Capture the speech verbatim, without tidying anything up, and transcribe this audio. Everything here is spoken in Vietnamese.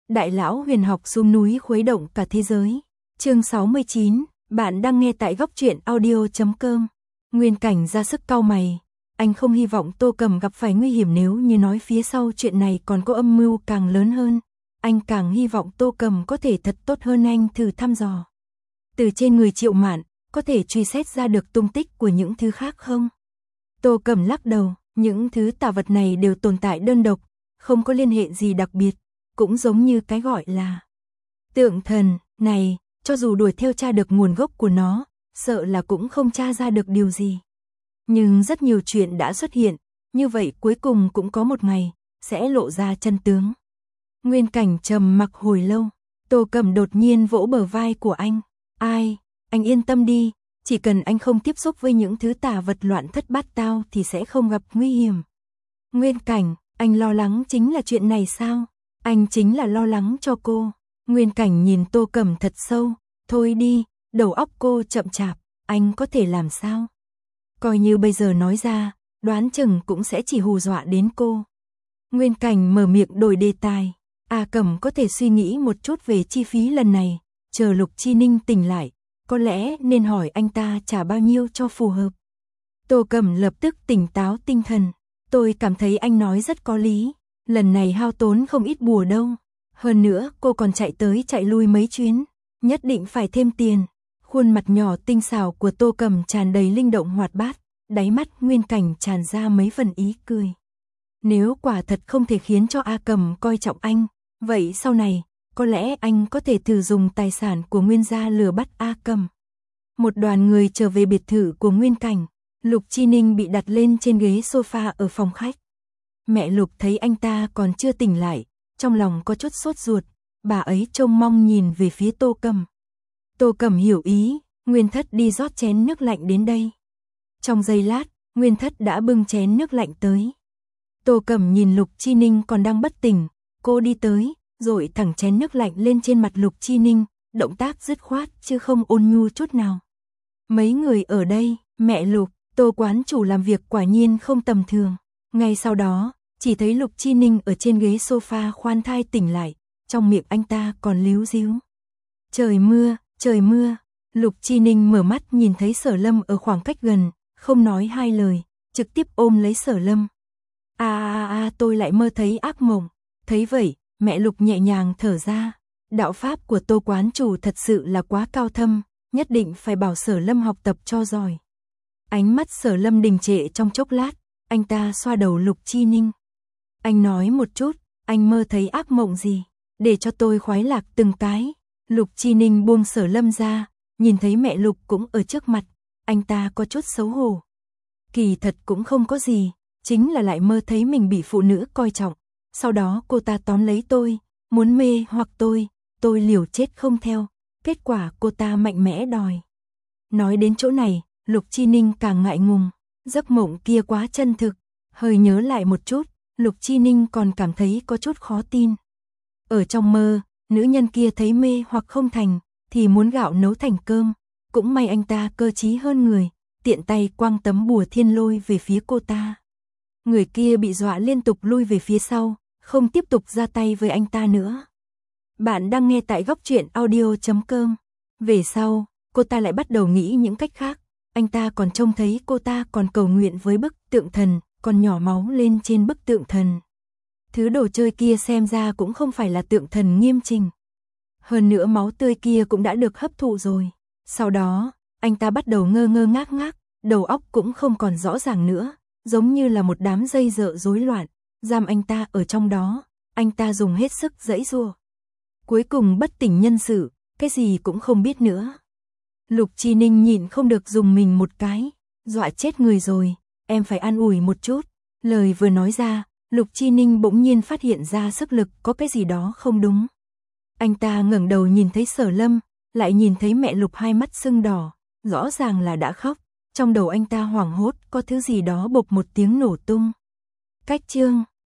Đại lão huyền học xuống núi khuấy động cả thế giới. Chương sáu mươi chín, bạn đang nghe tại góc truyện audio chấm com. Nguyên Cảnh ra sức cau mày, anh không hy vọng Tô Cầm gặp phải nguy hiểm, nếu như nói phía sau chuyện này còn có âm mưu càng lớn hơn, anh càng hy vọng Tô Cầm có thể thật tốt hơn anh thử thăm dò. Từ trên người Triệu Mạn, có thể truy xét ra được tung tích của những thứ khác không? Tô Cầm lắc đầu, những thứ tà vật này đều tồn tại đơn độc, không có liên hệ gì đặc biệt, cũng giống như cái gọi là tượng thần này, cho dù đuổi theo tra được nguồn gốc của nó, sợ là cũng không tra ra được điều gì. Nhưng rất nhiều chuyện đã xuất hiện, như vậy cuối cùng cũng có một ngày sẽ lộ ra chân tướng. Nguyên Cảnh trầm mặc hồi lâu, Tô Cầm đột nhiên vỗ bờ vai của anh. Ai, anh yên tâm đi, chỉ cần anh không tiếp xúc với những thứ tà vật loạn thất bát tao thì sẽ không gặp nguy hiểm. Nguyên Cảnh, anh lo lắng chính là chuyện này sao? Anh chính là lo lắng cho cô. Nguyên Cảnh nhìn Tô Cầm thật sâu. Thôi đi, đầu óc cô chậm chạp, anh có thể làm sao? Coi như bây giờ nói ra, đoán chừng cũng sẽ chỉ hù dọa đến cô. Nguyên Cảnh mở miệng đổi đề tài. A Cầm có thể suy nghĩ một chút về chi phí lần này, chờ Lục Chi Ninh tỉnh lại, có lẽ nên hỏi anh ta trả bao nhiêu cho phù hợp. Tô Cầm lập tức tỉnh táo tinh thần. Tôi cảm thấy anh nói rất có lý, lần này hao tốn không ít bùa đâu. Hơn nữa cô còn chạy tới chạy lui mấy chuyến, nhất định phải thêm tiền. Khuôn mặt nhỏ tinh xảo của Tô Cầm tràn đầy linh động hoạt bát, đáy mắt Nguyên Cảnh tràn ra mấy phần ý cười. Nếu quả thật không thể khiến cho A Cầm coi trọng anh, vậy sau này, có lẽ anh có thể thử dùng tài sản của Nguyên gia lừa bắt A Cầm. Một đoàn người trở về biệt thự của Nguyên Cảnh, Lục Chi Ninh bị đặt lên trên ghế sofa ở phòng khách. Mẹ Lục thấy anh ta còn chưa tỉnh lại, trong lòng có chút sốt ruột, bà ấy trông mong nhìn về phía Tô Cầm. Tô Cầm hiểu ý, Nguyên Thất đi rót chén nước lạnh đến đây. Trong giây lát, Nguyên Thất đã bưng chén nước lạnh tới. Tô Cầm nhìn Lục Chi Ninh còn đang bất tỉnh, cô đi tới, rồi thẳng chén nước lạnh lên trên mặt Lục Chi Ninh, động tác dứt khoát chứ không ôn nhu chút nào. Mấy người ở đây, mẹ Lục, Tô quán chủ làm việc quả nhiên không tầm thường. Ngay sau đó, chỉ thấy Lục Chi Ninh ở trên ghế sofa khoan thai tỉnh lại, trong miệng anh ta còn líu díu. Trời mưa, trời mưa. Lục Chi Ninh mở mắt nhìn thấy Sở Lâm ở khoảng cách gần, không nói hai lời, trực tiếp ôm lấy Sở Lâm. A a a, tôi lại mơ thấy ác mộng. Thấy vậy, mẹ Lục nhẹ nhàng thở ra. Đạo pháp của Tô quán chủ thật sự là quá cao thâm, nhất định phải bảo Sở Lâm học tập cho giỏi. Ánh mắt Sở Lâm đình trệ trong chốc lát, anh ta xoa đầu Lục Chi Ninh. Anh nói một chút, anh mơ thấy ác mộng gì, để cho tôi khoái lạc từng cái. Lục Chi Ninh buông Sở Lâm ra, nhìn thấy mẹ Lục cũng ở trước mặt, anh ta có chút xấu hổ. Kỳ thật cũng không có gì, chính là lại mơ thấy mình bị phụ nữ coi trọng, sau đó cô ta tóm lấy tôi, muốn mê hoặc tôi, tôi liều chết không theo, kết quả cô ta mạnh mẽ đòi. Nói đến chỗ này, Lục Chi Ninh càng ngại ngùng, giấc mộng kia quá chân thực, hơi nhớ lại một chút, Lục Chi Ninh còn cảm thấy có chút khó tin. Ở trong mơ, nữ nhân kia thấy mê hoặc không thành, thì muốn gạo nấu thành cơm, cũng may anh ta cơ trí hơn người, tiện tay quăng tấm bùa thiên lôi về phía cô ta. Người kia bị dọa liên tục lui về phía sau, không tiếp tục ra tay với anh ta nữa. Bạn đang nghe tại góc truyện audio chấm com. Về sau, cô ta lại bắt đầu nghĩ những cách khác, anh ta còn trông thấy cô ta còn cầu nguyện với bức tượng thần, còn nhỏ máu lên trên bức tượng thần. Thứ đồ chơi kia xem ra cũng không phải là tượng thần nghiêm trình. Hơn nữa máu tươi kia cũng đã được hấp thụ rồi. Sau đó, anh ta bắt đầu ngơ ngơ ngác ngác, đầu óc cũng không còn rõ ràng nữa, giống như là một đám dây dợ rối loạn, giam anh ta ở trong đó, anh ta dùng hết sức giãy giụa. Cuối cùng bất tỉnh nhân sự, cái gì cũng không biết nữa. Lục Chi Ninh nhịn không được dùng mình một cái, dọa chết người rồi, em phải an ủi một chút. Lời vừa nói ra, Lục Chi Ninh bỗng nhiên phát hiện ra sức lực có cái gì đó không đúng. Anh ta ngẩng đầu nhìn thấy Sở Lâm, lại nhìn thấy mẹ Lục hai mắt sưng đỏ, rõ ràng là đã khóc. Trong đầu anh ta hoảng hốt, có thứ gì đó bộc một tiếng nổ tung. Cách chương